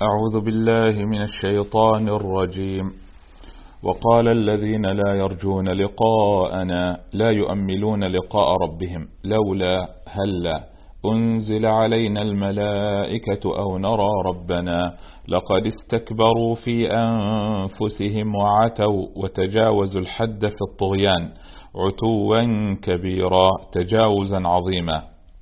أعوذ بالله من الشيطان الرجيم. وقال الذين لا يرجون لقاءنا لا يؤملون لقاء ربهم لولا هلا أنزل علينا الملائكة أو نرى ربنا لقد استكبروا في أنفسهم وعتوا وتجاوزوا الحد في الطغيان عتوا كبيرا تجاوزا عظيما.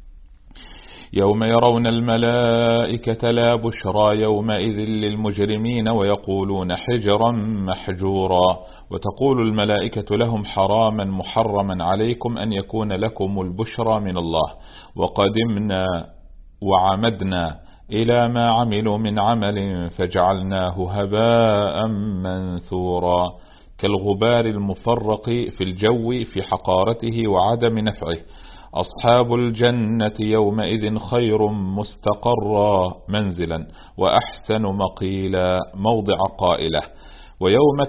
يوم يرون الملائكة لا بشرى يومئذ للمجرمين ويقولون حجرا محجورا وتقول الملائكة لهم حراما محرما عليكم أن يكون لكم البشرى من الله وقدمنا وعمدنا إلى ما عملوا من عمل فجعلناه هباء منثورا كالغبار المفرق في الجو في حقارته وعدم نفعه. أصحاب الجنة يومئذ خير مستقرا منزلا وأحسن مقيلا موضع قائلة. ويوم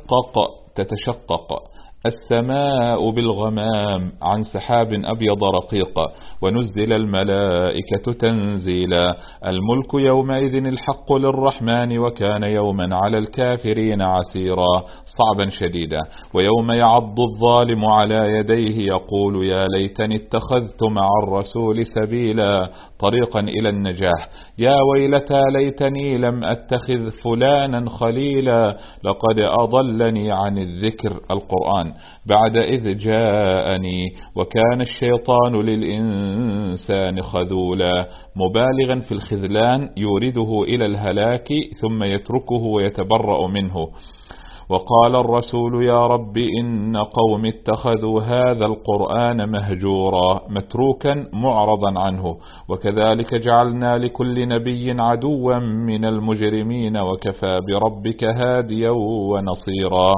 تتشقق السماء بالغمام عن سحاب أبيض رقيق ونزل الملائكة تنزيلا. الملك يومئذ الحق للرحمن وكان يوما على الكافرين عسيرا صعبا شديدا. ويوم يعض الظالم على يديه يقول يا ليتني اتخذت مع الرسول سبيلا طريقا إلى النجاح. يا ويلتى ليتني لم أتخذ فلانا خليلا لقد أضلني عن الذكر القرآن بعد إذ جاءني وكان الشيطان للإنسان خذولا مبالغا في الخذلان يورده إلى الهلاك ثم يتركه ويتبرأ منه. وقال الرسول يا رب إن قوم اتخذوا هذا القرآن مهجورا متروكا معرضا عنه وكذلك جعلنا لكل نبي عدوا من المجرمين وكفى بربك هاديا ونصيرا.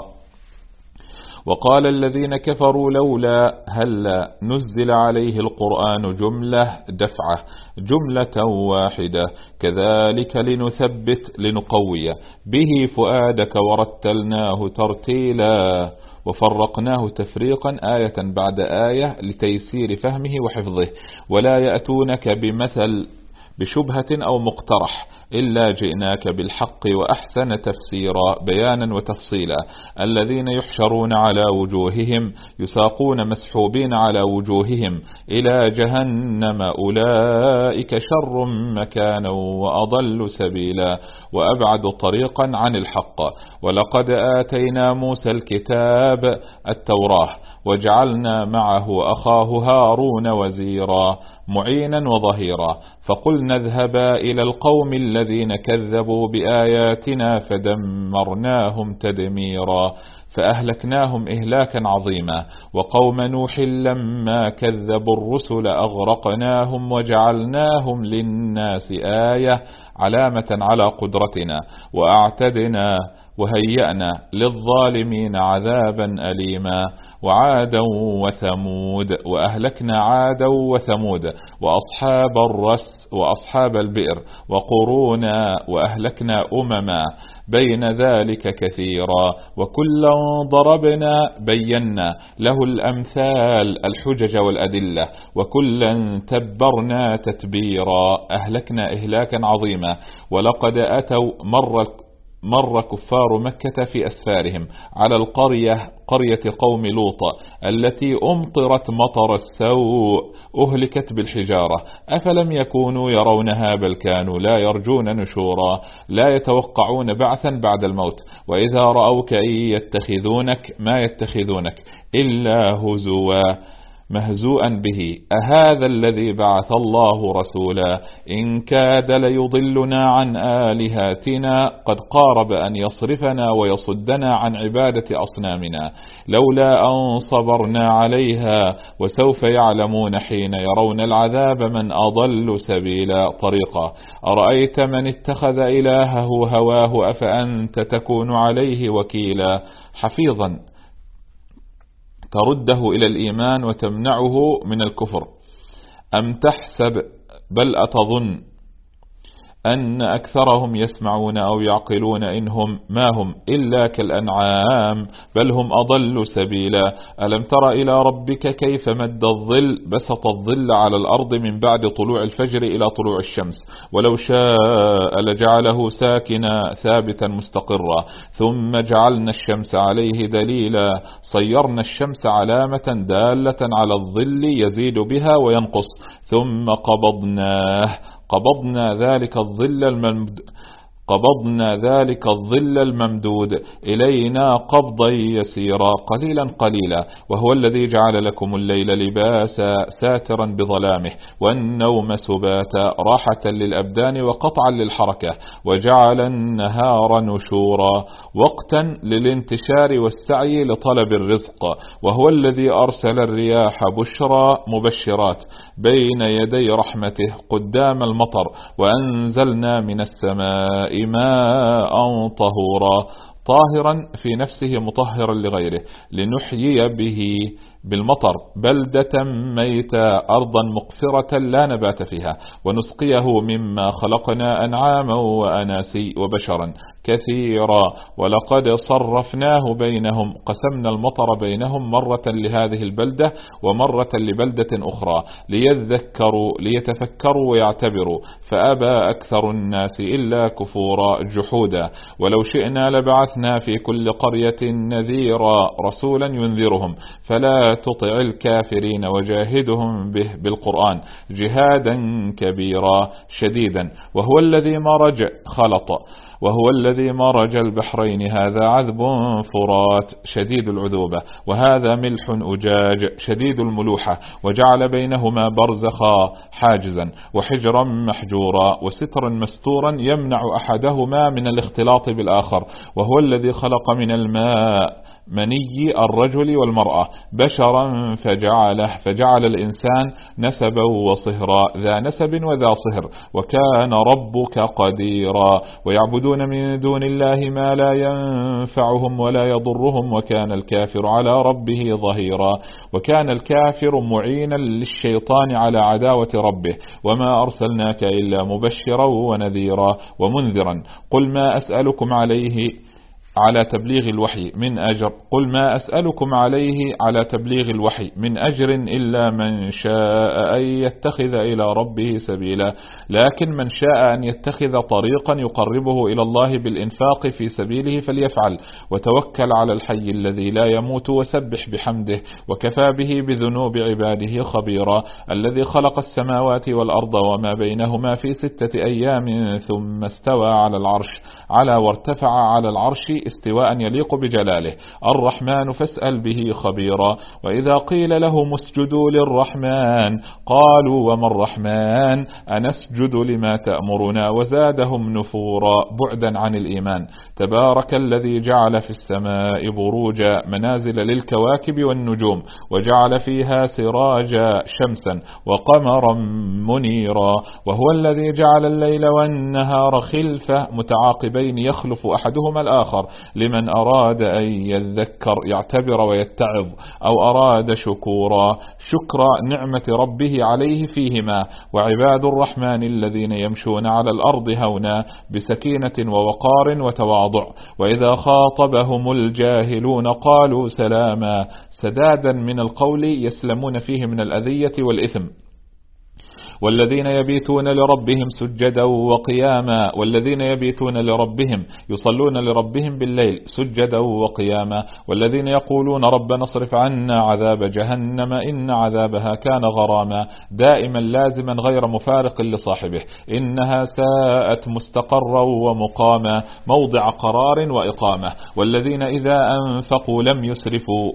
وقال الذين كفروا لولا هلا نزل عليه القرآن جملة دفعة جملة واحدة كذلك لنثبت لنقوي به فؤادك ورتلناه ترتيلا وفرقناه تفريقا آية بعد آية لتيسير فهمه وحفظه. ولا يأتونك بمثل بشبهة أو مقترح إلا جئناك بالحق وأحسن تفسيرا بيانا وتفصيلا. الذين يحشرون على وجوههم يساقون مسحوبين على وجوههم إلى جهنم أولئك شر مكانا وأضل سبيلا وأبعد طريقا عن الحق. ولقد آتينا موسى الكتاب التوراة وجعلنا معه أخاه هارون وزيرا معينا وظهيرا فقلنا اذهبا إلى القوم الذين كذبوا بآياتنا فدمرناهم تدميرا فأهلكناهم إهلاكا عظيما. وقوم نوح لما كذبوا الرسل أغرقناهم وجعلناهم للناس آية علامة على قدرتنا وأعتدنا وهيأنا للظالمين عذابا أليما. وعادا وثمود وأهلكنا عادا وثمود وأصحاب الرس وأصحاب البئر وقرونا وأهلكنا أمما بين ذلك كثيرا وكلا ضربنا بينا له الأمثال الحجج والأدلة وكلا تبرنا تتبيرا أهلكنا إهلاكا عظيما. ولقد أتوا مر كفار مكة في أسفارهم على قرية قوم لوط التي أمطرت مطر السوء أهلكت بالحجارة أفلم يكونوا يرونها بل كانوا لا يرجون نشورا لا يتوقعون بعثا بعد الموت. وإذا رأوك إن يتخذونك ما يتخذونك إلا هزوا مهزوءا به أهذا الذي بعث الله رسولا إن كاد ليضلنا عن آلهاتنا قد قارب أن يصرفنا ويصدنا عن عبادة أصنامنا لولا أن صبرنا عليها وسوف يعلمون حين يرون العذاب من أضل سبيلا طريقا. أرأيت من اتخذ إلهه هواه أفأنت تكون عليه وكيلا حفيظا ترده إلى الإيمان وتمنعه من الكفر. أم تحسب بل أتظن أن أكثرهم يسمعون أو يعقلون إنهم ما هم إلا كالأنعام بل هم أضل سبيلا. ألم تر إلى ربك كيف مد الظل بسط الظل على الأرض من بعد طلوع الفجر إلى طلوع الشمس ولو شاء لجعله ساكنا ثابتا مستقرا ثم جعلنا الشمس عليه دليلا صيرنا الشمس علامة دالة على الظل يزيد بها وينقص ثم قبضنا ذلك الظل الممدود إلينا قبضا يسيرا قليلا قليلا وهو الذي جعل لكم الليل لباسا ساترا بظلامه والنوم سباتا راحة للأبدان وقطعا للحركة وجعل النهار نشورا وقتا للانتشار والسعي لطلب الرزق وهو الذي أرسل الرياح بشرا مبشرات بين يدي رحمته قدام المطر وأنزلنا من السماء ماء طهورا طاهرا في نفسه مطهرا لغيره لنحيي به بالمطر بلدة ميتة أرضا مقفرة لا نبات فيها ونسقيه مما خلقنا أنعاما وأناسي وبشرا كثيرا ولقد صرفناه بينهم قسمنا المطر بينهم مرة لهذه البلدة ومرة لبلدة أخرى ليتفكروا ويعتبروا فأبى أكثر الناس إلا كفورا جحودا ولو شئنا لبعثنا في كل قرية نذيرا رسولا ينذرهم فلا تطع الكافرين وجاهدهم به بالقرآن جهادا كبيرا شديدا وهو الذي مرج البحرين هذا عذب فرات شديد العذوبة وهذا ملح أجاج شديد الملوحة وجعل بينهما برزخا حاجزا وحجرا محجورا وسترا مستورا يمنع أحدهما من الاختلاط بالآخر وهو الذي خلق من الماء مني الرجل والمرأة بشرا فجعل الإنسان نسبا وصهرا ذا نسب وذا صهر وكان ربك قديرا ويعبدون من دون الله ما لا ينفعهم ولا يضرهم وكان الكافر على ربه ظهيرا وكان الكافر معينا للشيطان على عداوة ربه وما أرسلناك إلا مبشرا ونذيرا ومنذرا قل ما أسألكم عليه على تبليغ الوحي من أجر إلا من شاء أن يتخذ إلى ربه سبيلا لكن من شاء أن يتخذ طريقا يقربه إلى الله بالإنفاق في سبيله فليفعل وتوكل على الحي الذي لا يموت وسبح بحمده وكفى به بذنوب عباده خبيرا الذي خلق السماوات والأرض وما بينهما في 6 أيام ثم استوى على وارتفع على العرش استواء يليق بجلاله الرحمن فاسأل به خبيرا وإذا قيل لهم اسجدوا للرحمن قالوا وما الرحمن أنسجد لما تأمرنا وزادهم نفورا بعدا عن الإيمان تبارك الذي جعل في السماء بروجا منازل للكواكب والنجوم وجعل فيها سراجا شمسا وقمرا منيرا وهو الذي جعل الليل والنهار خلفة متعاقبين يخلف أحدهما الآخر لمن أراد أن يذكر يعتبر ويتعظ أو أراد شكر نعمة ربه عليه فيهما وعباد الرحمن الذين يمشون على الأرض هونا بسكينة ووقار وتواضع وإذا خاطبهم الجاهلون قالوا سلاما سدادا من القول يسلمون فيه من الأذية والإثم والذين يبيتون لربهم سجدا وقياما والذين يبيتون لربهم يصلون لربهم بالليل سجدا وقياما والذين يقولون ربنا اصرف عنا عذاب جهنم إن عذابها كان غراما دائما لازما غير مفارق لصاحبه إنها ساءت مستقرا ومقاما موضع قرار وإقامة والذين إذا أنفقوا لم يسرفوا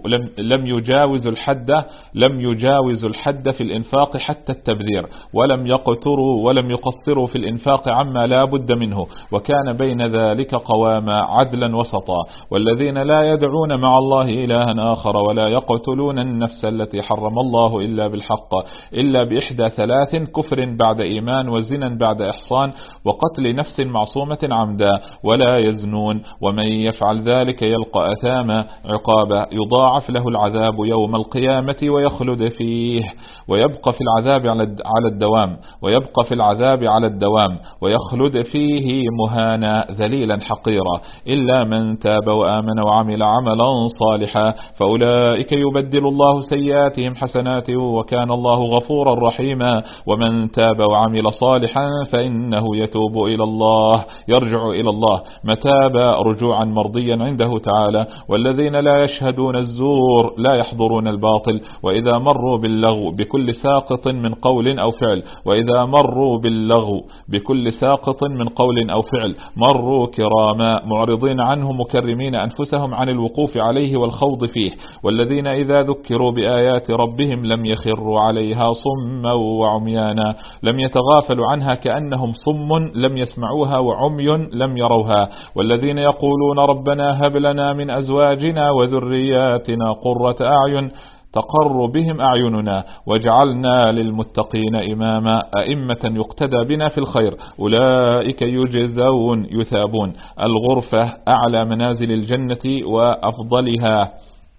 لم يجاوزوا الحد في الإنفاق حتى التبذير ولم يقتروا ولم يقصروا في الإنفاق عما لا بد منه وكان بين ذلك قواما عدلا وسطا والذين لا يدعون مع الله إلها آخر ولا يقتلون النفس التي حرم الله إلا بالحق إلا بإحدى 3 كفر بعد إيمان وزنا بعد إحصان وقتل نفس معصومة عمدا ولا يزنون ومن يفعل ذلك يلقى أثاما عقابا يضاعف له العذاب يوم القيامة ويخلد فيه ويبقى في العذاب على الدوام الدوام، ويبقى في العذاب على الدوام، ويخلد فيه مهانا ذليلا حقيرا، إلا من تاب وآمن وعمل عملا صالحا فأولئك يبدل الله سيئاتهم حسنات وكان الله غفورا رحيما. ومن تاب وعمل صالحا فإنه يتوب إلى الله، يرجع إلى الله متاب رجوعا مرضيا عنده تعالى. والذين لا يشهدون الزور لا يحضرون الباطل، وإذا مروا باللغو بكل ساقط من قول أو فعل، وإذا مروا باللغو بكل ساقط من قول أو فعل مروا كراما معرضين عنه مكرمين أنفسهم عن الوقوف عليه والخوض فيه. والذين إذا ذكروا بآيات ربهم لم يخروا عليها صما وعميانا، لم يتغافلوا عنها كأنهم صم لم يسمعوها وعمي لم يروها. والذين يقولون ربنا هب لنا من أزواجنا وذرياتنا قرة أعين تقر بهم أعيننا واجعلنا للمتقين إماما، أئمة يقتدى بنا في الخير. أولئك يجزون يثابون الغرفة أعلى منازل الجنة وأفضلها،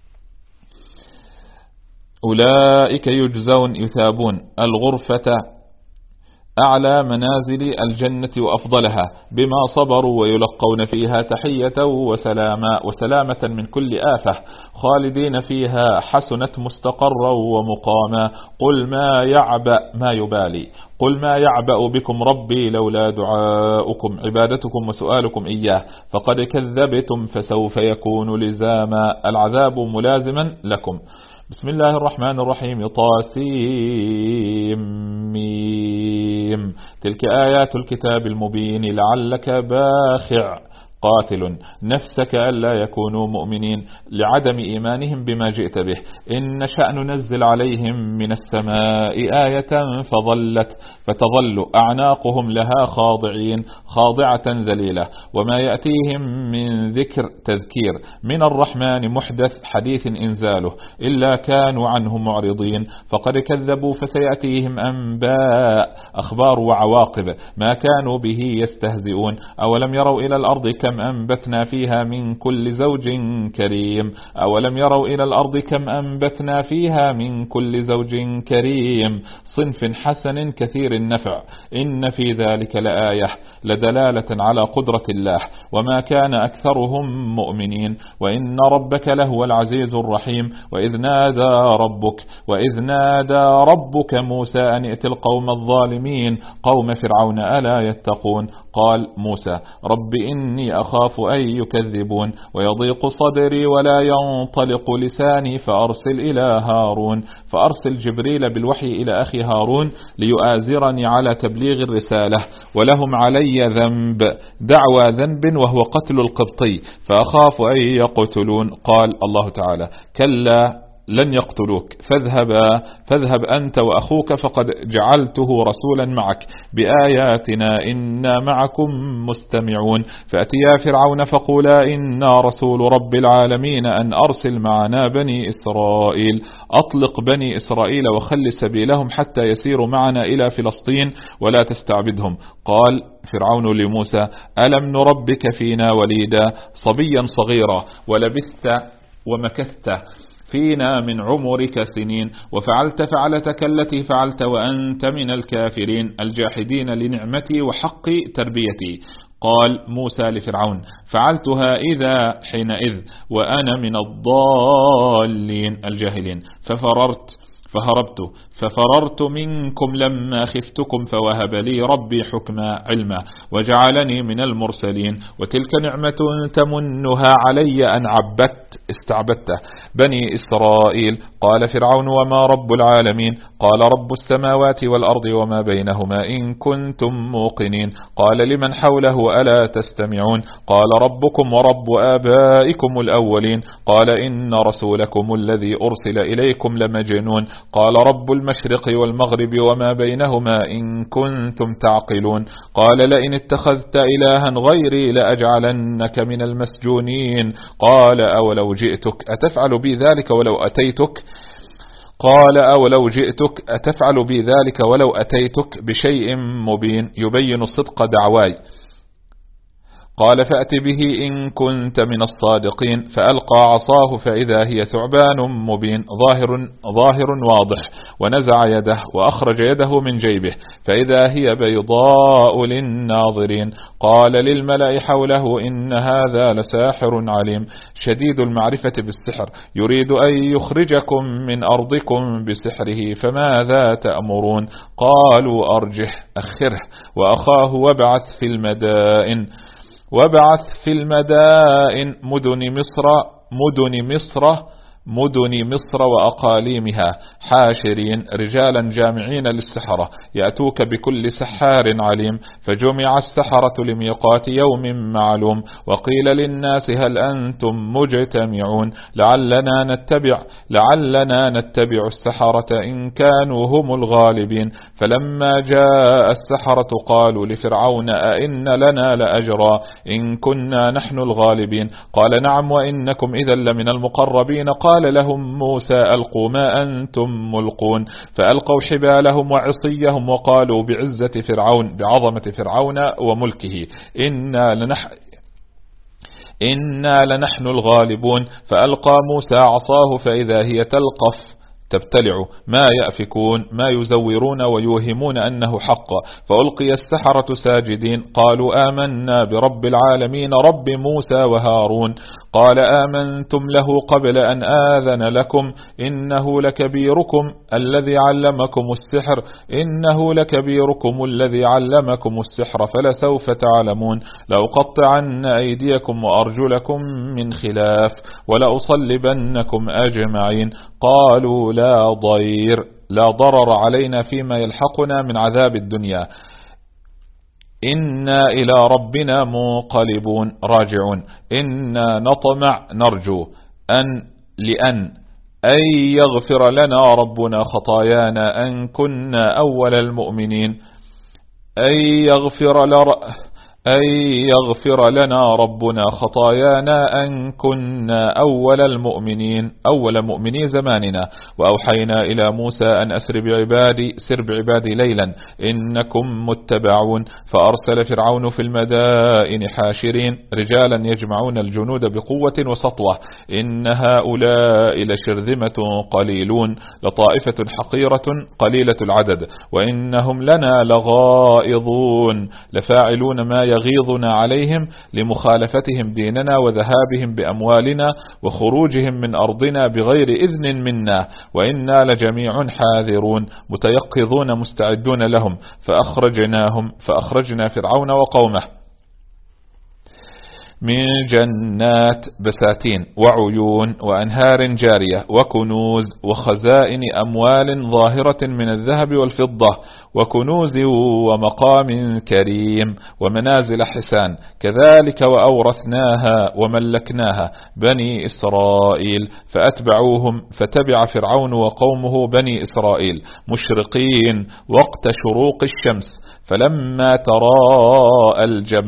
أولئك يجزون يثابون الغرفة أعلى منازل الجنة وأفضلها بما صبروا، ويلقون فيها تحية وسلامة من كل آفة، خالدين فيها حسنت مستقرا ومقاما. قل ما يعبأ بكم ربي لولا دعاؤكم عبادتكم وسؤالكم إياه فقد كذبتم فسوف يكون لزاما، العذاب ملازما لكم. بسم الله الرحمن الرحيم. طاسيم. تلك آيات الكتاب المبين لعلك باخع قاتل نفسك ألا يكونوا مؤمنين لعدم إيمانهم بما جئت به. إن شأن ننزل عليهم من السماء آية فتظل أعناقهم لها خاضعة ذليلة. وما يأتيهم من تذكير من الرحمن محدث حديث إنزاله إلا كانوا عنه معرضين. فقد كذبوا فسيأتيهم أنباء أخبار وعواقب ما كانوا به يستهزئون. أولم يروا إلى الأرض كم أنبتنا فيها من كل زوج كريم، أولم يروا إلى الأرض كم أنبتنا فيها من كل زوج كريم صنف حسن كثير النفع. إن في ذلك لآية لدلالة على قدرة الله وما كان أكثرهم مؤمنين وإن ربك لهو العزيز الرحيم. وإذ نادى ربك موسى أن ائت القوم الظالمين قوم فرعون ألا يتقون. قال موسى رب إني أخاف أن يكذبون ويضيق صدري ولا ينطلق لساني فأرسل جبريل بالوحي إلى أخي هارون ليؤازرني على تبليغ الرسالة ولهم علي دعوى ذنب وهو قتل القبطي فأخاف أن يقتلون. قال الله تعالى كلا لن يقتلوك فاذهب أنت وأخوك فقد جعلته رسولا معك بآياتنا إنا معكم مستمعون. فأتيا فرعون فقولا إنا رسول رب العالمين أن أرسل معنا بني إسرائيل أطلق بني إسرائيل وخل سبيلهم حتى يسيروا معنا إلى فلسطين ولا تستعبدهم. قال فرعون لموسى ألم نربك فينا وليدا صبيا صغيرا ولبثت ومكثت فينا من عمرك سنين وفعلت فعلتك التي فعلت وأنت من الكافرين الجاحدين لنعمتي وحق تربيتي. قال موسى لفرعون فعلتها إذا حينئذ وأنا من الضالين الجاهلين ففررت منكم لما خفتكم فوهب لي ربي حكما علما وجعلني من المرسلين. وتلك نعمة تمنها علي أن استعبدت بني إسرائيل. قال فرعون وما رب العالمين؟ قال رب السماوات والأرض وما بينهما إن كنتم موقنين. قال لمن حوله ألا تستمعون؟ قال ربكم ورب آبائكم الأولين. قال إن رسولكم الذي أرسل إليكم لمجنون. قال رب المشرق والمغرب وما بينهما إن كنتم تعقلون. قال لئن اتخذت إلها غيري لأجعلنك من المسجونين. قال أولو جئتك أتفعل بي ذلك ولو أتيتك بشيء مبين يبين صدق دعواي. قال فأت به إن كنت من الصادقين. فألقى عصاه فإذا هي ثعبان مبين ظاهر واضح، ونزع يده وأخرج يده من جيبه فإذا هي بيضاء للناظرين. قال للملأ حوله إن هذا لساحر عليم شديد المعرفة بالسحر يريد أن يخرجكم من أرضكم بسحره فماذا تأمرون؟ قالوا أرجه أخره وأخاه وابعث في المدائن مدن مصر وأقاليمها حاشرين رجالا جامعين للسحرة يأتوك بكل سحار عليم. فجمع السحرة لميقات يوم معلوم وقيل للناس هل أنتم مجتمعون لعلنا نتبع السحرة إن كانوا هم الغالبين. فلما جاء السحرة قالوا لفرعون أئن لنا لأجرا إن كنا نحن الغالبين؟ قال نعم وإنكم إذا لمن المقربين. قال لهم موسى ألقوا ما أنتم ملقون فألقوا حبالهم وعصيهم وقالوا بعظمة فرعون وملكه إنا لنحن الغالبون. فألقى موسى عصاه فإذا هي تبتلع ما يأفكون ما يزورون ويوهمون أنه حق. فألقي السحرة ساجدين قالوا آمنا برب العالمين رب موسى وهارون. قال آمنتم له قبل أن آذن لكم إنه لكبيركم الذي علمكم السحر فلسوف تعلمون لأقطعن أيديكم وأرجلكم من خلاف ولأصلبنكم أجمعين. قالوا لا ضرر علينا فيما يلحقنا من عذاب الدنيا إنا إلى ربنا منقلبون راجعون. إنا نرجو أن يغفر لنا ربنا خطايانا أن كنا أول المؤمنين أن يغفر لنا ربنا خطايانا أن كنا أول مؤمني زماننا. وأوحينا إلى موسى أن سر بعبادي ليلا إنكم متبعون. فأرسل فرعون في المدائن حاشرين رجالا يجمعون الجنود بقوة وسطوة إن هؤلاء لشرذمة قليلون لطائفة حقيرة قليلة العدد وإنهم لنا لغائظون لفاعلون ما يغيظنا عليهم لمخالفتهم ديننا وذهابهم بأموالنا وخروجهم من أرضنا بغير إذن منا وإنا لجميع حاذرون متيقظون مستعدون لهم. فأخرجنا فرعون وقومه من جنات بساتين وعيون وأنهار جارية وكنوز وخزائن أموال ظاهرة من الذهب والفضة وكنوز ومقام كريم ومنازل حسان. كذلك وأورثناها وملكناها بني إسرائيل فأتبعوهم. فتبع فرعون وقومه بني إسرائيل مشرقين وقت شروق الشمس فلما تراءى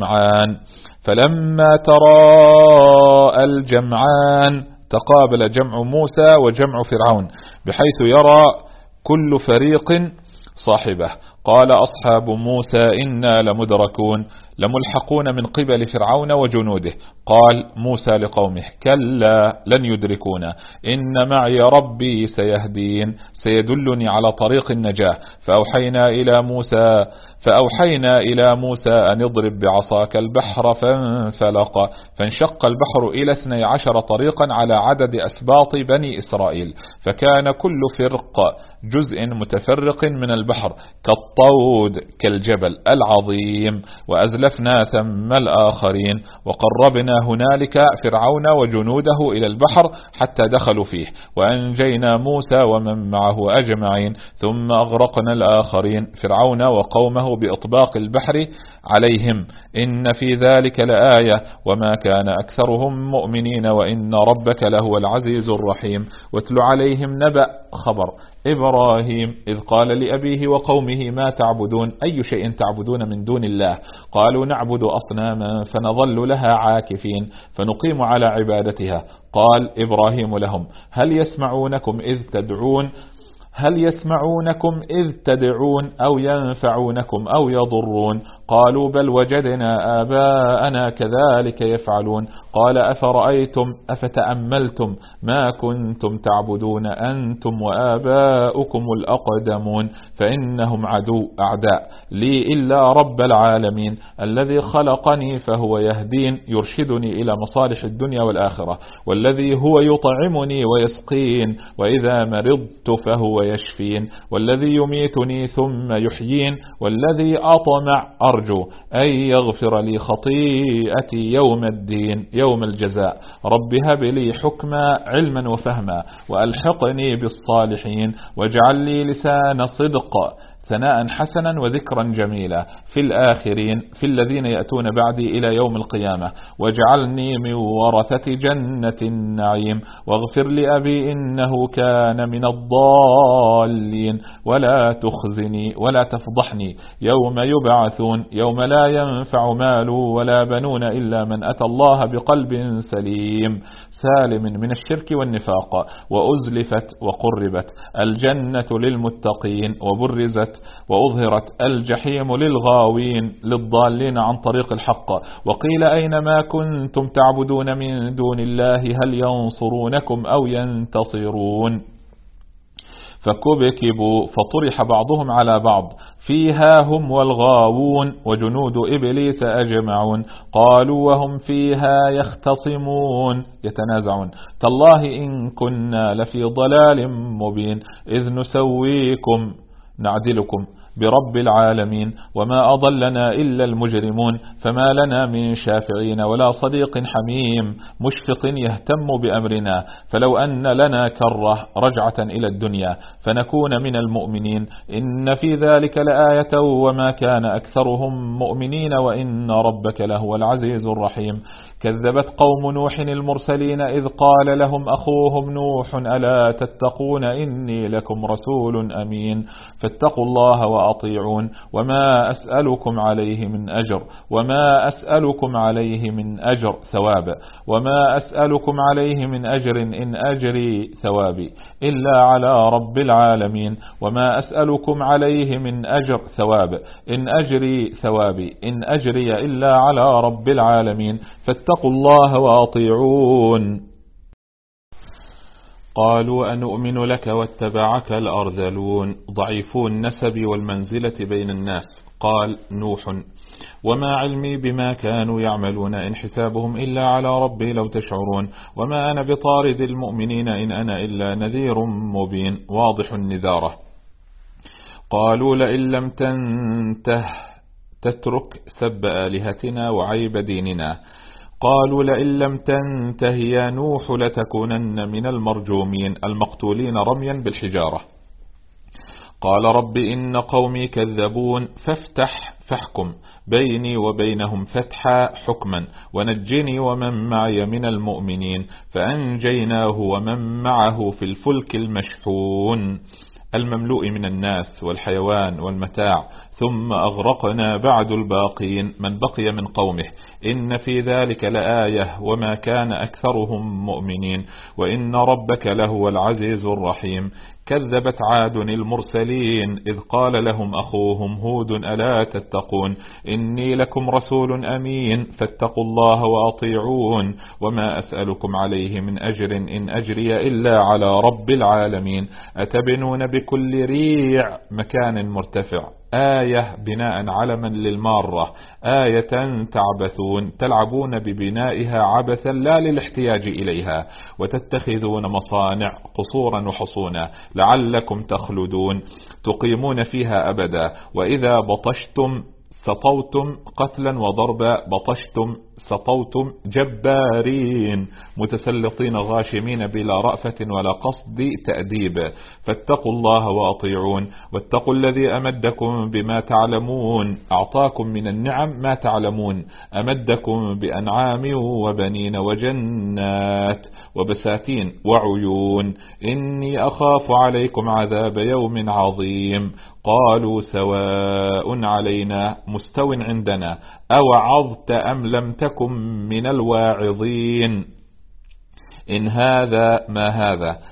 الجمعان تقابل جمع موسى وجمع فرعون بحيث يرى كل فريق صاحبه. قال أصحاب موسى إنا لملحقون من قبل فرعون وجنوده. قال موسى لقومه كلا لن يدركونا إن معي ربي سيدلني على طريق النجاة. فأوحينا إلى موسى أن اضرب بعصاك البحر فانفلق فانشق البحر إلى 12 طريقا على عدد أسباط بني إسرائيل فكان كل فرق جزء متفرق من البحر كالطود كالجبل العظيم. وأزلفنا ثم الآخرين وقربنا هنالك فرعون وجنوده إلى البحر حتى دخلوا فيه وأنجينا موسى ومن معه أجمعين. ثم أغرقنا الآخرين فرعون وقومه بإطباق البحر عليهم إن في ذلك لآية وما كان أكثرهم مؤمنين وإن ربك لهو العزيز الرحيم. واتل عليهم نبأ خبر إبراهيم إذ قال لأبيه وقومه ما تعبدون أي شيء تعبدون من دون الله؟ قالوا نعبد أصناما فنظل لها عاكفين فنقيم على عبادتها. قال إبراهيم لهم هل يسمعونكم إذ تدعون هل يسمعونكم إذ تدعون أو ينفعونكم أو يضرون؟ قالوا بل وجدنا آباءنا كذلك يفعلون. قال أفرأيتم أفتأملتم ما كنتم تعبدون أنتم وآباؤكم الأقدمون فإنهم أعداء لي إلا رب العالمين الذي خلقني فهو يهدين يرشدني إلى مصالح الدنيا والآخرة، والذي هو يطعمني ويسقين، وإذا مرضت فهو يشفين، والذي يميتني ثم يحيين، والذي أطمع أرجو أن يغفر لي خطيئتي يوم الدين يوم الجزاء. رب هب لي حكما علما وفهما وألحقني بالصالحين واجعل لي لسان صدق ثناء حسنا وذكرا جميلا في الآخرين في الذين يأتون بعدي إلى يوم القيامة، واجعلني من ورثة جنة النعيم، واغفر لأبي إنه كان من الضالين، ولا تخزني ولا تفضحني يوم يبعثون يوم لا ينفع مال ولا بنون إلا من أتى الله بقلب سليم سالم من الشرك والنفاق. وأزلفت وقربت الجنة للمتقين وبرزت وأظهرت الجحيم للغاوين للضالين عن طريق الحق. وقيل أينما كنتم تعبدون من دون الله هل ينصرونكم أو ينتصرون؟ فكبكبوا فطرح بعضهم على بعض فيها هم والغاوون وجنود إبليس أجمعون. قالوا وهم فيها يختصمون يتنازعون تالله إن كنا لفي ضلال مبين إذ نسويكم نعدلكم برب العالمين وما أضلنا إلا المجرمون فما لنا من شافعين ولا صديق حميم مشفق يهتم بأمرنا فلو أن لنا كرة رجعة إلى الدنيا فنكون من المؤمنين إن في ذلك لآية وما كان أكثرهم مؤمنين وإن ربك لهو العزيز الرحيم. كذبت قوم نوح المرسلين إذ قال لهم أخوهم نوح ألا تتقون إني لكم رسول أمين فاتقوا الله وأطيعون وما أسألكم عليه من أجر ثواب وما أسألكم عليه من أجر إن أجري ثوابي إلا على رب العالمين وما أسألكم عليه من أجر ثواب إن أجري ثوابي إن أجري إلا على رب العالمين فاتقوا الله وأطيعون. قالوا أنؤمن لك واتبعك الأرذلون ضعيفو النسب والمنزلة بين الناس. قال نوح وما علمي بما كانوا يعملون إن حسابهم إلا على ربي لو تشعرون وما أنا بطارد المؤمنين إن أنا إلا نذير مبين واضح النذارة. قالوا لئن لم تنته تترك سب آلهتنا وعيب ديننا. قالوا لئن لم تنته يا نوح لتكونن من المرجومين المقتولين رميا بالحجارة. قال رب إن قومي كذبون فاحكم بيني وبينهم فتحا حكما ونجني ومن معي من المؤمنين فأنجيناه ومن معه في الفلك المشحون المملوء من الناس والحيوان والمتاع ثم أغرقنا بعد الباقين من بقي من قومه إن في ذلك لآية وما كان أكثرهم مؤمنين وإن ربك لهو العزيز الرحيم. كذبت عاد المرسلين إذ قال لهم أخوهم هود ألا تتقون إني لكم رسول أمين فاتقوا الله وأطيعون وما أسألكم عليه من أجر إن أجري إلا على رب العالمين أتبنون بكل ريع مكان مرتفع آية بناء علما للمارة آية تعبثون تلعبون ببنائها عبثا لا للاحتياج إليها وتتخذون مصانع قصورا وحصونا لعلكم تخلدون تقيمون فيها أبدا وإذا بطشتم سطوتم قتلا وضربا سطوتم جبارين متسلطين غاشمين بلا رأفة ولا قصد تأديب فاتقوا الله وأطيعون واتقوا الذي أمدكم بما تعلمون أعطاكم من النعم ما تعلمون أمدكم بأنعام وبنين وجنات وبساتين وعيون إني أخاف عليكم عذاب يوم عظيم. قالوا سواء علينا مستو عندنا أوعظت أم لم تكن من الواعظين إن هذا ما هذا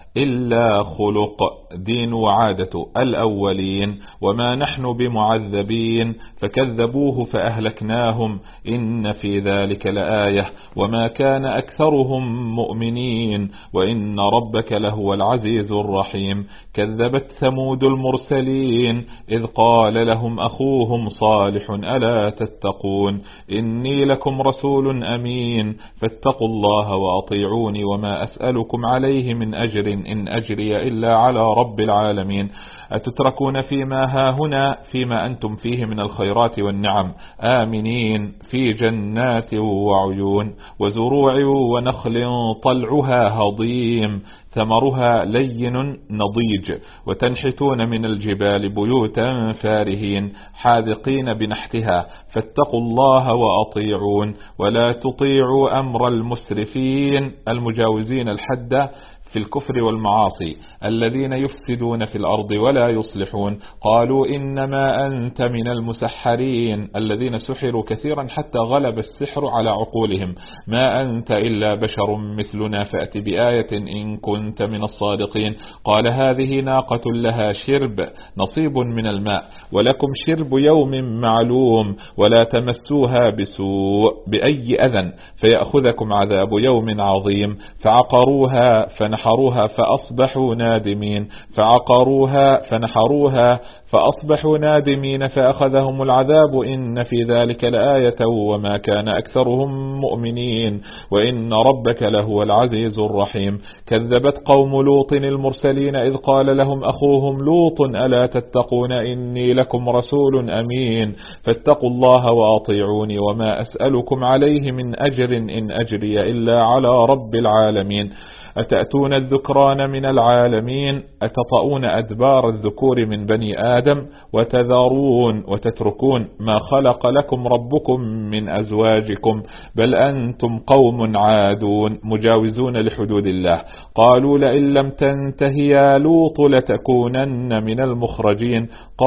إلا خلق دين وعادة الأولين وما نحن بمعذبين فكذبوه فأهلكناهم إن في ذلك لآية وما كان أكثرهم مؤمنين وإن ربك لهو العزيز الرحيم. كذبت ثمود المرسلين إذ قال لهم أخوهم صالح ألا تتقون إني لكم رسول أمين فاتقوا الله وأطيعوني وما أسألكم عليه من أجر إن أجري إلا على رب العالمين. أتتركون فيما أنتم فيه من الخيرات والنعم آمنين في جنات وعيون وزروع ونخل طلعها هضيم ثمرها لين نضيج وتنحتون من الجبال بيوتا فارهين حاذقين بنحتها فاتقوا الله وأطيعون ولا تطيعوا أمر المسرفين المجاوزين الحد في الكفر والمعاصي الذين يفسدون في الأرض ولا يصلحون. قالوا إنما أنت من المسحرين الذين سحروا كثيرا حتى غلب السحر على عقولهم ما أنت إلا بشر مثلنا فأت بآية إن كنت من الصادقين. قال هذه ناقة لها شرب نصيب من الماء ولكم شرب يوم معلوم ولا تمسوها بسوء بأي أذى فيأخذكم عذاب يوم عظيم. فعقروها فنحروها فأصبحوا نادمين فأخذهم العذاب إن في ذلك لآية وما كان أكثرهم مؤمنين وإن ربك لهو العزيز الرحيم. كذبت قوم لوط المرسلين إذ قال لهم أخوهم لوط ألا تتقون إني لكم رسول أمين فاتقوا الله وأطيعوني وما أسألكم عليه من أجر إن أجري إلا على رب العالمين. أتأتون الذكران من العالمين أتطؤون أدبار الذكور من بني آدم وتتركون ما خلق لكم ربكم من أزواجكم بل أنتم قوم عادون مجاوزون لحدود الله. قالوا لئن لم تنته يا لوط لتكونن من المخرجين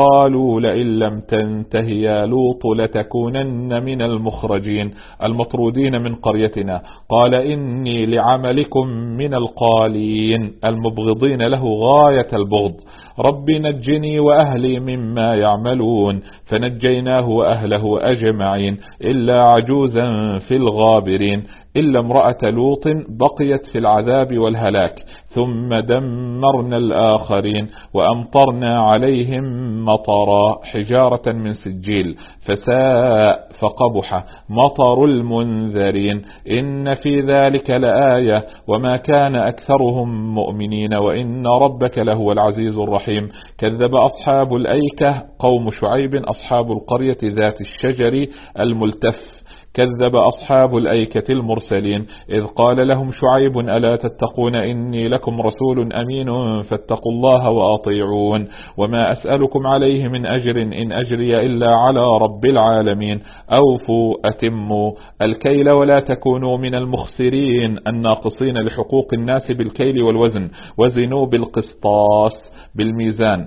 المطرودين من قريتنا. قال إني لعملكم من القالين المبغضين له غاية البغض. رب نجني وأهلي مما يعملون فنجيناه وأهله أجمعين إلا عجوزا في الغابرين إلا امرأة لوط بقيت في العذاب والهلاك ثم دمرنا الآخرين وأمطرنا عليهم مطرا حجارة من سجيل فساء فقبح مطر المنذرين إن في ذلك لآية وما كان أكثرهم مؤمنين وإن ربك لهو العزيز الرحيم. كذب أصحاب الأيكة قوم شعيب أصحاب القرية ذات الشجر الملتف. كذب أصحاب الأيكة المرسلين إذ قال لهم شعيب ألا تتقون إني لكم رسول أمين فاتقوا الله وأطيعون وما أسألكم عليه من أجر إن أجري إلا على رب العالمين. أوفوا أتموا الكيل ولا تكونوا من المخسرين الناقصين لحقوق الناس بالكيل والوزن وزنوا بالقسطاس بالميزان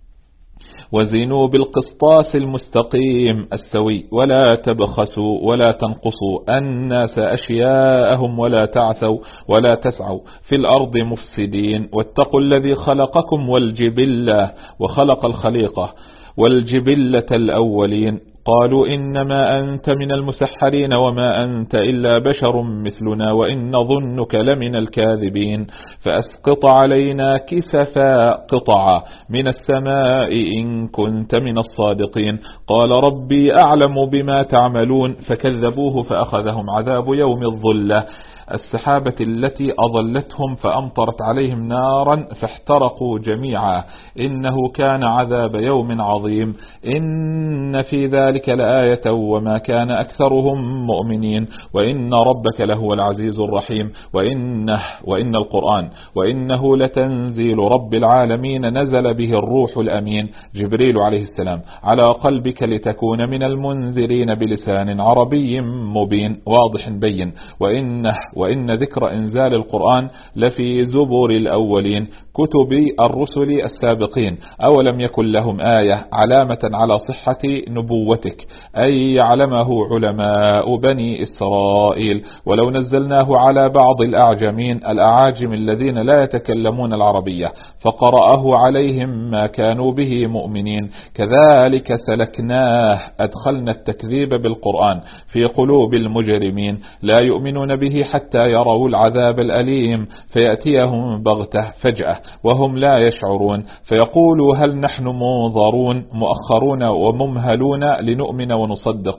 وزنوا بالقسطاس المستقيم السوي ولا تبخسوا ولا تنقصوا الناس أشياءهم ولا تعثوا ولا تسعوا في الأرض مفسدين. واتقوا الذي خلقكم والجبلة وخلق الخليقة والجبلة الأولين. قالوا إنما أنت من المسحرين وما أنت إلا بشر مثلنا وإن نظنك لمن الكاذبين فأسقط علينا كسفا قطعا من السماء إن كنت من الصادقين. قال ربي أعلم بما تعملون فكذبوه فأخذهم عذاب يوم الظلة السحابة التي أظلتهم فأمطرت عليهم نارا فاحترقوا جميعا إنه كان عذاب يوم عظيم. إن في ذلك لآية وما كان أكثرهم مؤمنين وإن ربك لهو العزيز الرحيم. وإن القرآن وإنه لتنزيل رب العالمين نزل به الروح الأمين جبريل عليه السلام على قلبك لتكون من المنذرين بلسان عربي مبين واضح بين. وإن ذكر إنزال القرآن لفي زبور الأولين كتب الرسل السابقين. أولم يكن لهم آية علامة على صحة نبوتك أي يعلمه علماء بني إسرائيل. ولو نزلناه على بعض الأعاجم الذين لا يتكلمون العربية فقرأه عليهم ما كانوا به مؤمنين. كذلك سلكناه أدخلنا التكذيب بالقرآن في قلوب المجرمين لا يؤمنون به حتى يروا العذاب الأليم فيأتيهم بغتة فجأة وهم لا يشعرون فيقولوا هل نحن منظرون مؤخرون وممهلون لنؤمن ونصدق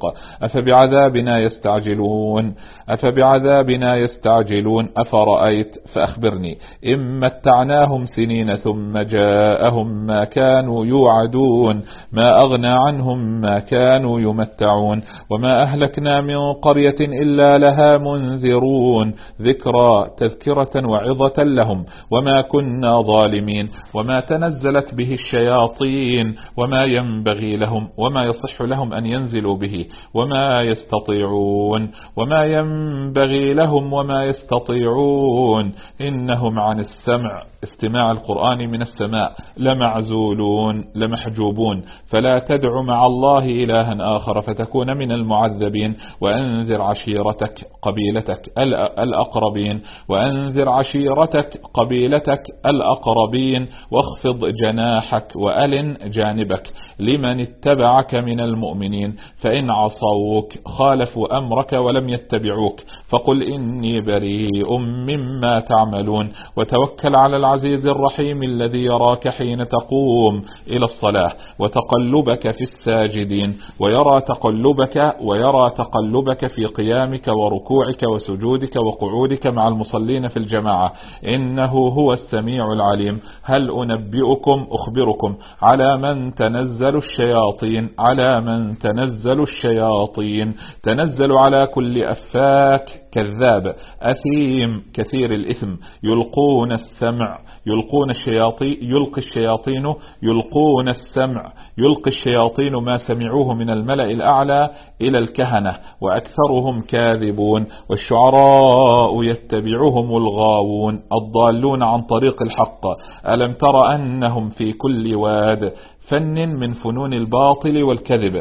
أفبعذابنا يستعجلون أفرأيت فأخبرني إن متعناهم سنين ثم جاءهم ما كانوا يوعدون ما أغنى عنهم ما كانوا يمتعون وما أهلكنا من قرية إلا لها منذرون ذكرى تذكرة وعظة لهم وما كنا ظالمين وما تنزلت به الشياطين وما ينبغي لهم وما يصح لهم أن ينزلوا به وما ينبغي لهم وما يستطيعون إنهم عن استماع القرآن من السماء لمحجوبون فلا تدع مع الله إلها آخر فتكون من المعذبين وأنذر قبيلتك الأقربين واخفض جناحك وألن جانبك لمن اتبعك من المؤمنين فإن عصوك خالفوا أمرك ولم يتبعوك فقل إني بريء مما تعملون وتوكل على العزيز الرحيم الذي يراك حين تقوم إلى الصلاة وتقلبك في الساجدين ويرى تقلبك في قيامك وركوعك وسجودك وقعودك مع المصلين في الجماعة إنه هو السميع العليم. هل أخبركم على من تنزل الشياطين تنزل على كل أفاك كذاب أثيم كثير الإثم يلقي الشياطين ما سمعوه من الملأ الأعلى إلى الكهنة وأكثرهم كاذبون والشعراء يتبعهم الغاوون الضالون عن طريق الحق. ألم تر أنهم في كل واد فن من فنون الباطل والكذب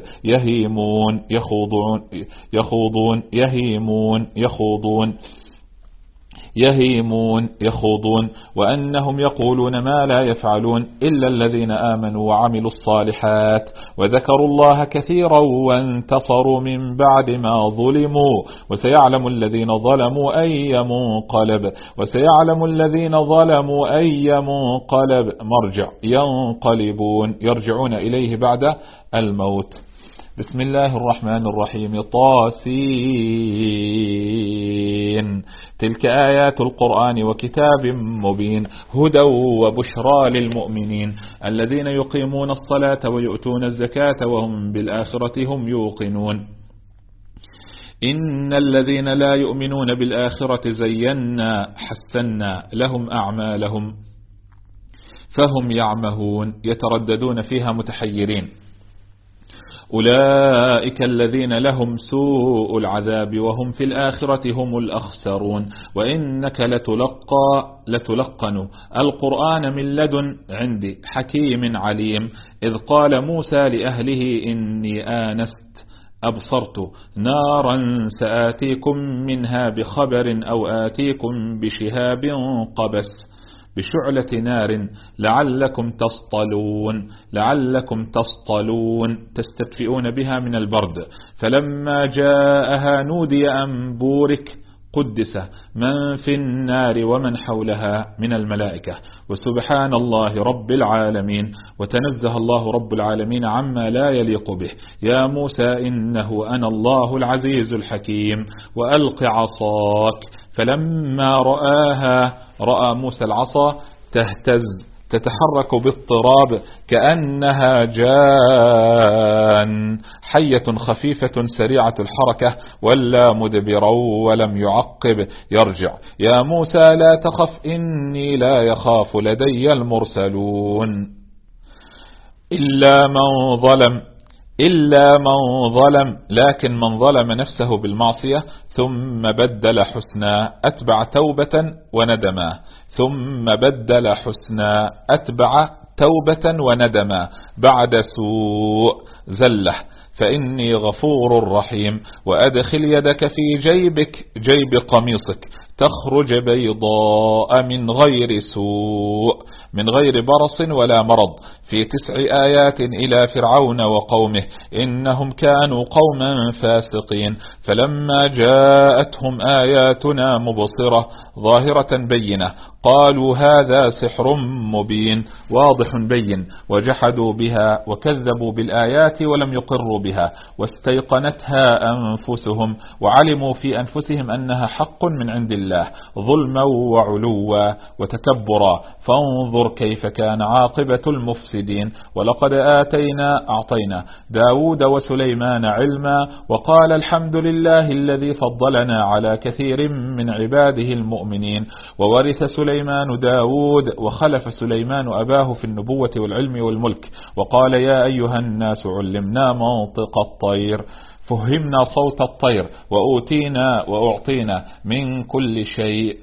يخوضون وأنهم يقولون ما لا يفعلون إلا الذين آمنوا وعملوا الصالحات وذكروا الله كثيرا وانتصروا من بعد ما ظلموا وسيعلم الذين ظلموا أي منقلب يرجعون إليه بعد الموت. بسم الله الرحمن الرحيم. طاسين تلك آيات القرآن وكتاب مبين هدى وبشرى للمؤمنين الذين يقيمون الصلاة ويؤتون الزكاة وهم بالآخرة هم يوقنون. إن الذين لا يؤمنون بالآخرة حسنا لهم أعمالهم فهم يعمهون يترددون فيها متحيرين. أولئك الذين لهم سوء العذاب وهم في الآخرة هم الأخسرون. وإنك لتلقن القرآن من لدن عندي حكيم عليم. إذ قال موسى لأهله إني أبصرت نارا سآتيكم منها بخبر أو آتيكم بشهاب قبس بشعلة نار لعلكم تصطلون تستدفئون بها من البرد. فلما جاءها نودي أن بورك قدس من في النار ومن حولها من الملائكة وسبحان الله رب العالمين وتنزه الله رب العالمين عما لا يليق به. يا موسى إنه أنا الله العزيز الحكيم وألق عصاك. فلما رأى موسى العصا تتحرك باضطراب كأنها جان حية خفيفة سريعة الحركة ولا مدبرا ولم يعقب يرجع. يا موسى لا تخف إني لا يخاف لدي المرسلون. إلا من ظلم إلا من ظلم، لكن من ظلم نفسه بالمعصية ثم بدل حسنا أتبع توبة وندما، ثم بدل حسنا أتبع توبة وندما بعد سوء زله فإني غفور رحيم. وأدخل يدك في جيبك، جيب قميصك، تخرج بيضاء من غير سوء، من غير برص ولا مرض، في 9 آيات إلى فرعون وقومه إنهم كانوا قوما فاسقين. فلما جاءتهم آياتنا مبصرة ظاهرة بينة قالوا هذا سحر مبين واضح بين، وجحدوا بها وكذبوا بالآيات ولم يقروا بها، واستيقنتها أنفسهم وعلموا في أنفسهم أنها حق من عند الله ظلما وعلوا وتكبرا، فانظر كيف كان عاقبة المفسدين. ولقد أعطينا داود وسليمان علما، وقال الحمد لله الذي فضلنا على كثير من عباده المؤمنين. وورث سليمان داود وخلف سليمان أباه في النبوة والعلم والملك. وقال يا أيها الناس علمنا منطق الطير، فهمنا صوت الطير، وأعطينا من كل شيء،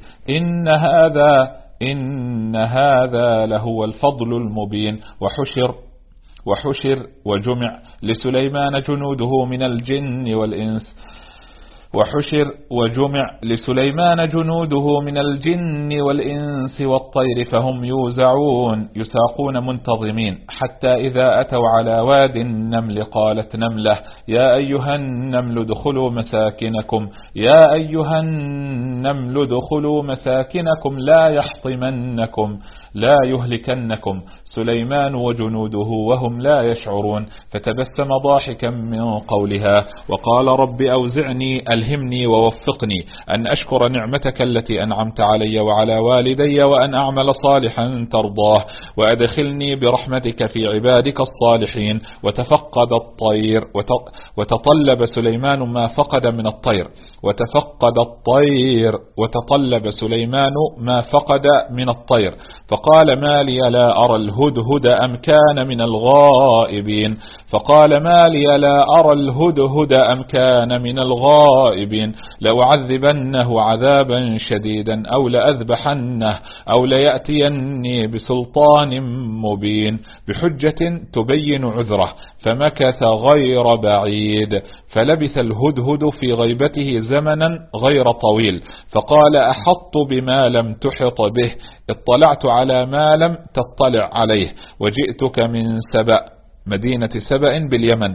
إن هذا لهو الفضل المبين. وحشر وجمع لسليمان جنوده من الجن والإنس، وحشر وجمع لسليمان جنوده من الجن والإنس والطير فهم يوزعون يساقون منتظمين، حتى إذا أتوا على واد النمل قالت نملة يا أيها النمل ادخلوا مساكنكم، يا أيها النمل ادخلوا مساكنكم لا يهلكنكم سليمان وجنوده وهم لا يشعرون. فتبسم ضاحكا من قولها وقال رب أوزعني ألهمني ووفقني أن أشكر نعمتك التي أنعمت علي وعلى والدي وأن أعمل صالحا ترضاه، وأدخلني برحمتك في عبادك الصالحين. وتفقد الطير وتطلب سليمان ما فقد من الطير، وتطلب سليمان ما فقد من الطير، فقال ما لي لا أرى الهدهد أم كان من الغائبين، لأعذبنه عذابا شديدا أو لأذبحنه أو ليأتيني بسلطان مبين بحجة تبين عذره. فمكث غير بعيد فلبث الهدهد في غيبته زمنا غير طويل، فقال أحط بما لم تحط به، اطلعت على ما لم تطلع عليه، وجئتك من سبأ مدينة سبأ باليمن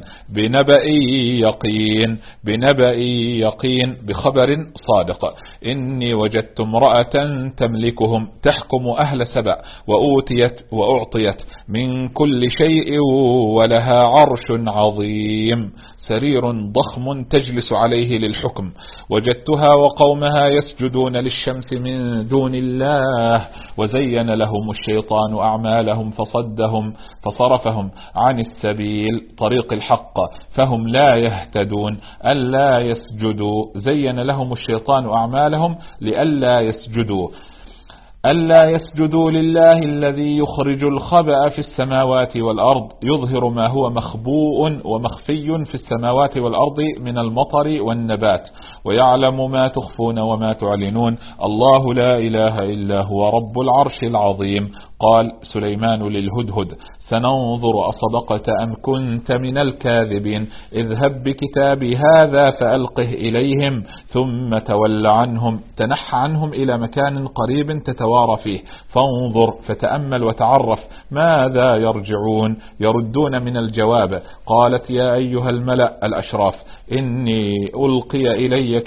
بنبأ يقين بخبر صادق، إني وجدت امرأة تملكهم تحكم أهل سبأ وأعطيت من كل شيء ولها عرش عظيم سرير ضخم تجلس عليه للحكم. وجدتها وقومها يسجدون للشمس من دون الله، وزين لهم الشيطان أعمالهم فصرفهم عن السبيل طريق الحق فهم لا يهتدون. ألا يسجدوا، زين لهم الشيطان أعمالهم لألا يسجدوا لله الذي يخرج الخبأ في السماوات والأرض، يظهر ما هو مخبوء ومخفي في السماوات والأرض من المطر والنبات، ويعلم ما تخفون وما تعلنون، الله لا إله إلا هو رب العرش العظيم. قال سليمان للهدهد سننظر أصدقت أم كنت من الكاذبين، اذهب بكتابي هذا فألقه إليهم ثم تنح عنهم إلى مكان قريب تتوارى فيه، فانظر فتأمل وتعرف ماذا يردون من الجواب. قالت يا أيها الملأ الأشراف إني ألقي إلي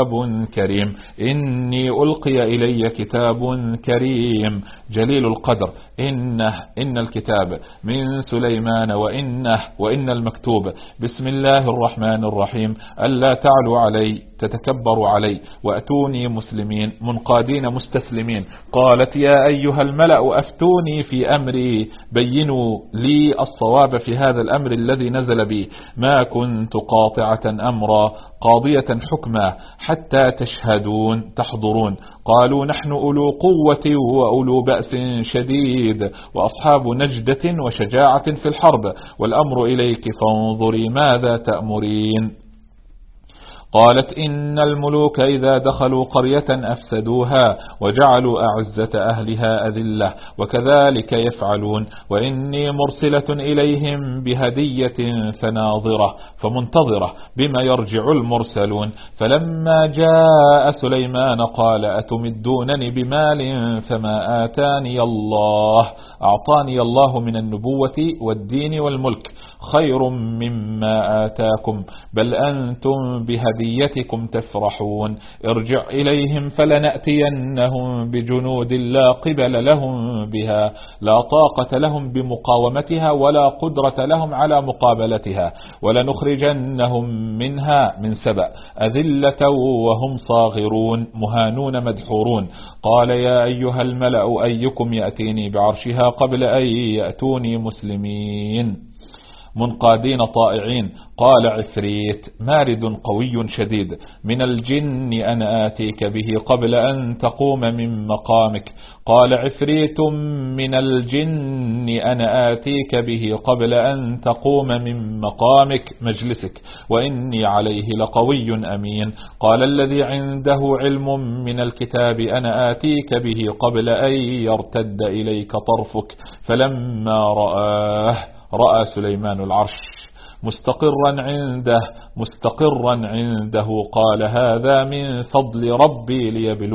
كتاب كريم جليل القدر، إن الكتاب من سليمان وإن المكتوب بسم الله الرحمن الرحيم ألا تعلوا علي تتكبر علي، وأتوني مسلمين منقادين مستسلمين. قالت يا أيها الملأ أفتوني في أمري، بينوا لي الصواب في هذا الأمر الذي نزل بي، ما كنت قاطعة أمرا قاضية حكما حتى تشهدون تحضرون. قالوا نحن أولو قوة وأولو بأس شديد وأصحاب نجدة وشجاعة في الحرب، والأمر إليك فانظري ماذا تأمرين. قالت إن الملوك إذا دخلوا قرية أفسدوها وجعلوا أعزة أهلها أذلة وكذلك يفعلون، وإني مرسلة إليهم بهدية فمنتظرة بما يرجع المرسلون. فلما جاء سليمان قال أتمدونني بمال فما أعطاني الله من النبوة والدين والملك خير مما آتاكم، بل أنتم بهديتكم تفرحون. ارجع إليهم فلنأتينهم بجنود لا قبل لهم بها، لا طاقة لهم بمقاومتها ولا قدرة لهم على مقابلتها، ولنخرجنهم منها من سبأ أذلة وهم صاغرون مهانون مدحورون. قال يا أيها الملأ أيكم يأتيني بعرشها قبل أن يأتوني مسلمين منقادين طائعين. قال عفريت مارد قوي شديد من الجن أنا آتيك به قبل أن تقوم من مقامك. قال عفريت من الجن أنا آتيك به قبل أن تقوم من مقامك مجلسك وإني عليه لقوي أمين. قال الذي عنده علم من الكتاب أنا آتيك به قبل أن يرتد إليك طرفك. فلما رأى سليمان العرش مستقرا عنده قال هذا من فضل ربي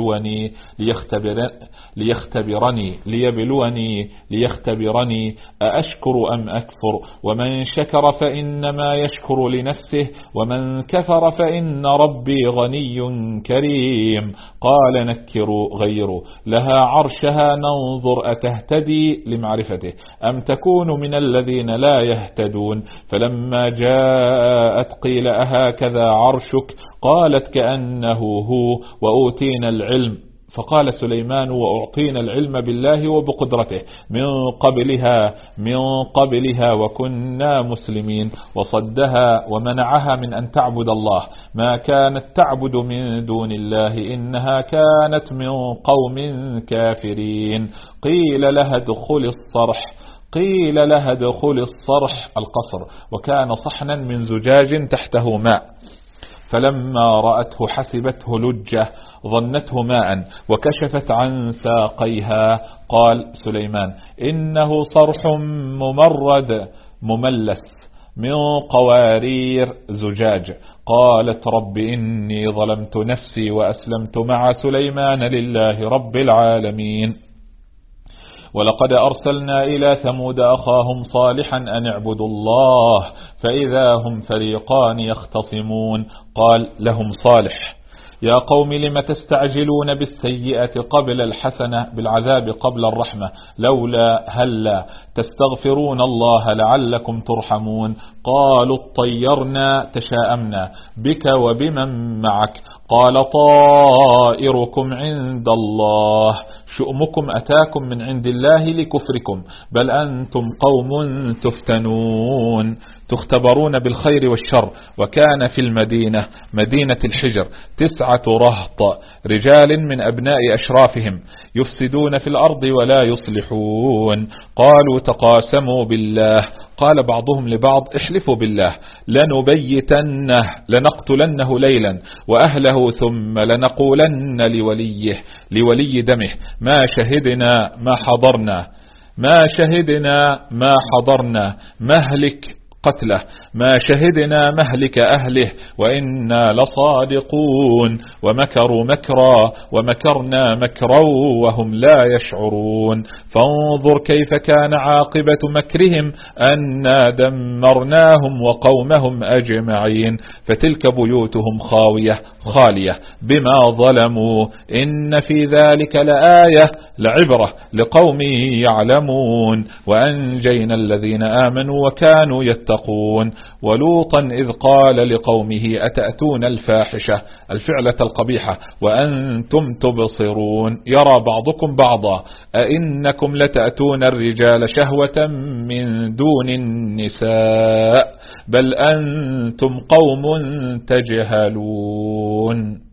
ليختبرني أأشكر أم أكفر، ومن شكر فإنما يشكر لنفسه ومن كفر فإن ربي غني كريم. قال نكروا غيره لها عرشها ننظر أتهتدي لمعرفته أم تكون من الذين لا يهتدون. فلما جاءت قيل أهكذا عرشك قالت كأنه هو وأوتينا العلم. فقال سليمان وأعطينا العلم بالله وبقدرته من قبلها وكنا مسلمين. وصدها ومنعها من أن تعبد الله ما كانت تعبد من دون الله إنها كانت من قوم كافرين. قيل لها ادخل الصرح القصر وكان صحنا من زجاج تحته ماء. فلما رأته حسبته لجة ظنته ماء وكشفت عن ساقيها. قال سليمان إنه صرح ممرد مملس من قوارير زجاج. قالت رب إني ظلمت نفسي وأسلمت مع سليمان لله رب العالمين. ولقد أرسلنا إلى ثمود أخاهم صالحا أن اعبدوا الله فإذا هم فريقان يختصمون. قال لهم صالح يا قوم لم تستعجلون بالسيئة قبل الحسنة بالعذاب قبل الرحمة هلا تستغفرون الله لعلكم ترحمون. قالوا اطيرنا تشاءمنا بك وبمن معك. قال طائركم عند الله شؤمكم أتاكم من عند الله لكفركم بل أنتم قوم تفتنون تختبرون بالخير والشر. وكان في المدينة مدينة الحجر 9 رهط رجال من أبناء أشرافهم يفسدون في الأرض ولا يصلحون. قالوا تقاسموا بالله قال بعضهم لبعض احلفوا بالله لنبيتنه لنقتلنه ليلا وأهله ثم لنقولن لولي دمه ما شهدنا ما حضرنا مهلك قتله ما شهدنا مهلك أهله وإنا لصادقون. ومكروا مكرا ومكرنا مكرا وهم لا يشعرون. فانظر كيف كان عاقبة مكرهم أنا دمرناهم وقومهم أجمعين. فتلك بيوتهم خالية بما ظلموا إن في ذلك لعبرة لقوم يعلمون. وأنجينا الذين آمنوا وكانوا يتقون تتقون. ولوطا إذ قال لقومه أتأتون الفاحشة الفعلة القبيحة وأنتم تبصرون يرى بعضكم بعضا أئنكم لتأتون الرجال شهوة من دون النساء بل أنتم قوم تجهلون.